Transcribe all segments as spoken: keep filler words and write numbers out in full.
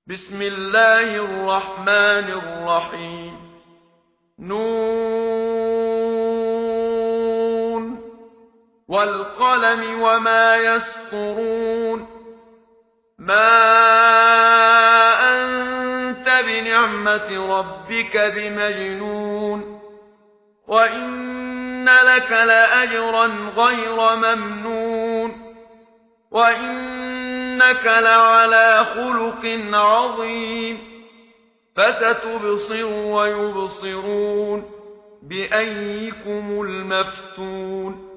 بسم الله الرحمن الرحيم نون والقلم وما يسطرون ما أنت بنعمة ربك بمجنون وإن لك لأجرا غير ممنون وإنك لعلى خلق عظيم فستبصر ويبصرون بأيكم المفتون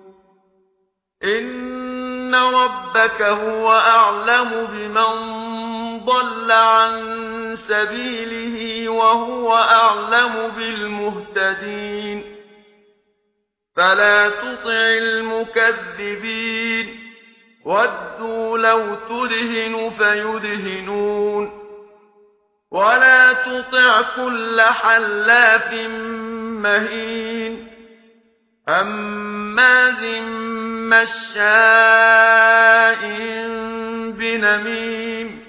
إن ربك هو أعلم بمن ضل عن سبيله وهو أعلم بالمهتدين فلا تطع المكذبين ودوا لو تدهن فيدهنون ولا تطع كل حلاف مهين هماز مشاء بنميم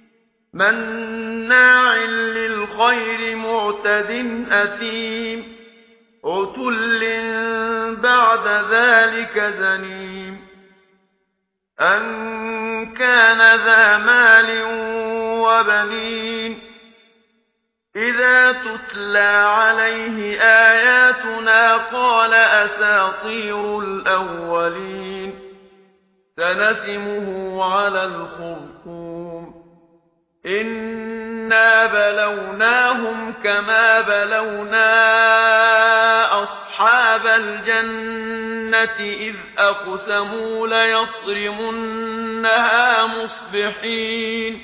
مناع للخير معتد أثيم عتل بعد ذلك زنيم أن كان ذا مال وبنين إذا تتلى عليه آياتنا قال أساطير الأولين سنسمه على الخرطوم إنا بلوناهم كما بلونا أصحاب الجنة إذ أقسموا ليصرمنها مصبحين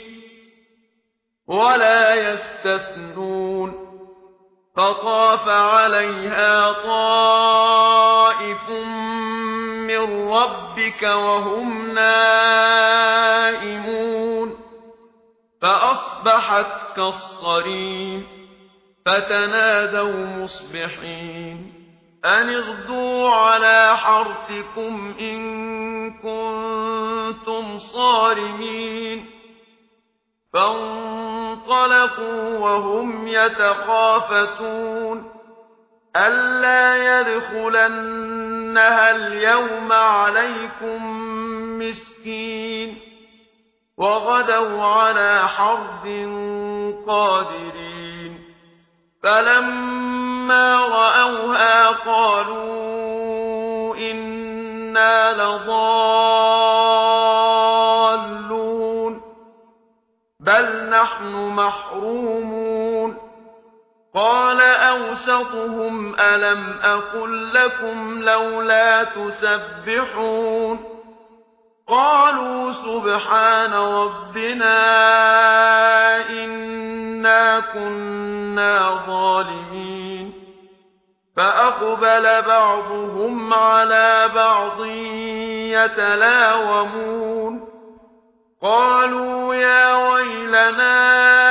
ولا يستثنون فطاف عليها طائف من ربك وهم نائمون فأصبحت كالصريم فتنادوا مصبحين أن اغدوا على حرثكم إن كنتم صارمين فانطلقوا وهم يتخافتون ألا يدخلنها اليوم عليكم مسكين وغدوا على حرد قادرين فلما رأوها قالوا إنا لضالون بل نحن محرومون قال أوسطهم ألم أقل لكم لولا تسبحون قالوا سبحان ربنا إنا كنا ظالمين فأقبل بعضهم على بعض يتلاومون قالوا يا ويلنا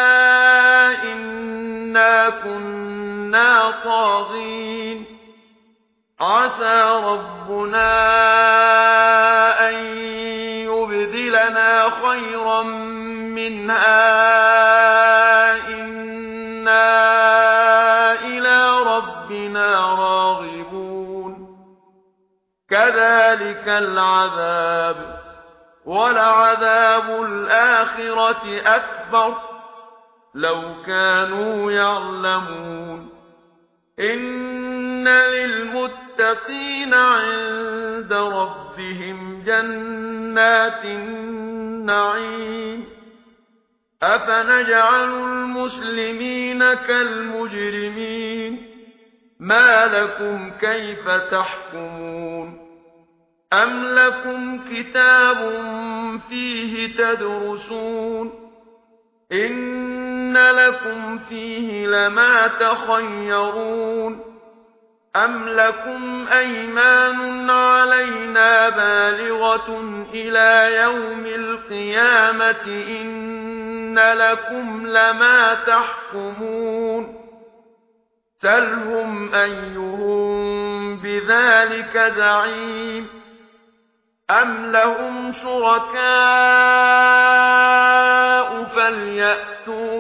إنا كنا طاغين عسى ربنا أن يبدلنا خيرا منها إنا إلى ربنا راغبون كذلك العذاب ولعذاب الآخرة أكبر لو كانوا يعلمون إن للمتقين عند ربهم جنات النعيم أفنجعل المسلمين كالمجرمين ما لكم كيف تحكمون أم لكم كتاب فيه تدرسون إن لكم فيه لما تخيرون أم لكم أيمان علينا بالغة إلى يوم القيامة إن لكم لما تحكمون سلهم أيهم بذلك زعيم أم لهم شركاء الشُّرَكَاءُ فَلْيَأْتُوا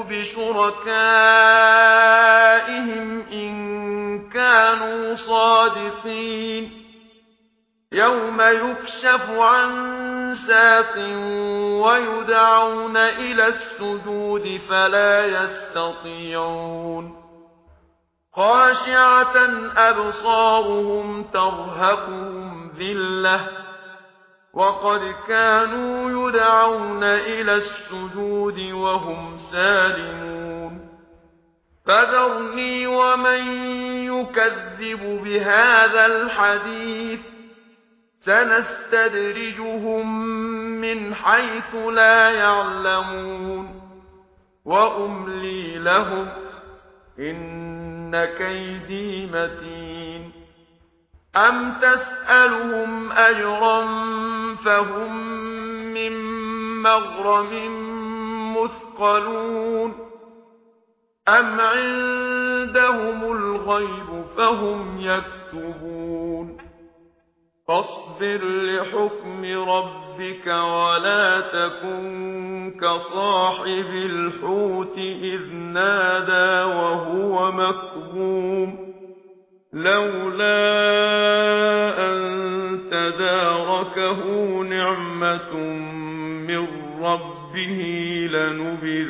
بِشُرَكَائِهِمْ إِن كَانُوا صَادِقِينَ يَوْمَ يُكْشَفُ عَن سَاقٍ وَيُدْعَوْنَ إِلَى السُّجُودِ فَلَا يَسْتَطِيعُونَ خَاشِعَةً أَبْصَارُهُمْ تَرْهَقُهُمْ ذِلَّةٌ وَقَدْ كَانُوا يُدْعَوْنَ إِلَى السُّجُودِ وَهُمْ سَالِمُونَ فَذَرْنِي وَمَن يُكَذِّبُ بِهَذَا الْحَدِيثِ سَنَسْتَدْرِجُهُم مِّنْ حَيْثُ لَا يَعْلَمُونَ وَأُمْلِي لَهُمْ إِنَّ كَيْدِي مَتِينٌ أَمْ تَسْأَلُهُمْ أَجْرًا فَهُم مِّن مَّغْرَمٍ مُّثْقَلُونَ أَمْ عِندَهُمُ الْغَيْبُ فَهُمْ يَكْتُبُونَ فاصبر لحكم ربك ولا تكن كصاحب الحوت إذ نادى وهو مكظوم لولا أن تداركه نعمة من ربه لنبذ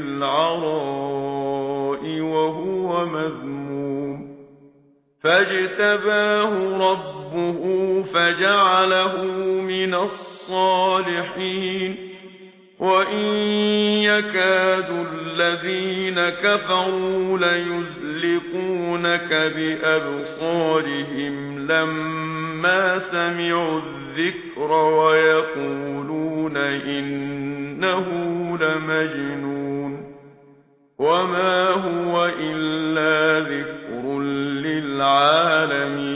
بالعراء وهو مذموم فاجتباه ربه فجعله من الصالحين وإن يكاد الذين كفروا ليزلقونك بأبصارهم لما سمعوا الذكر ويقولون إنه لمجنون وما هو إلا ذكر للعالمين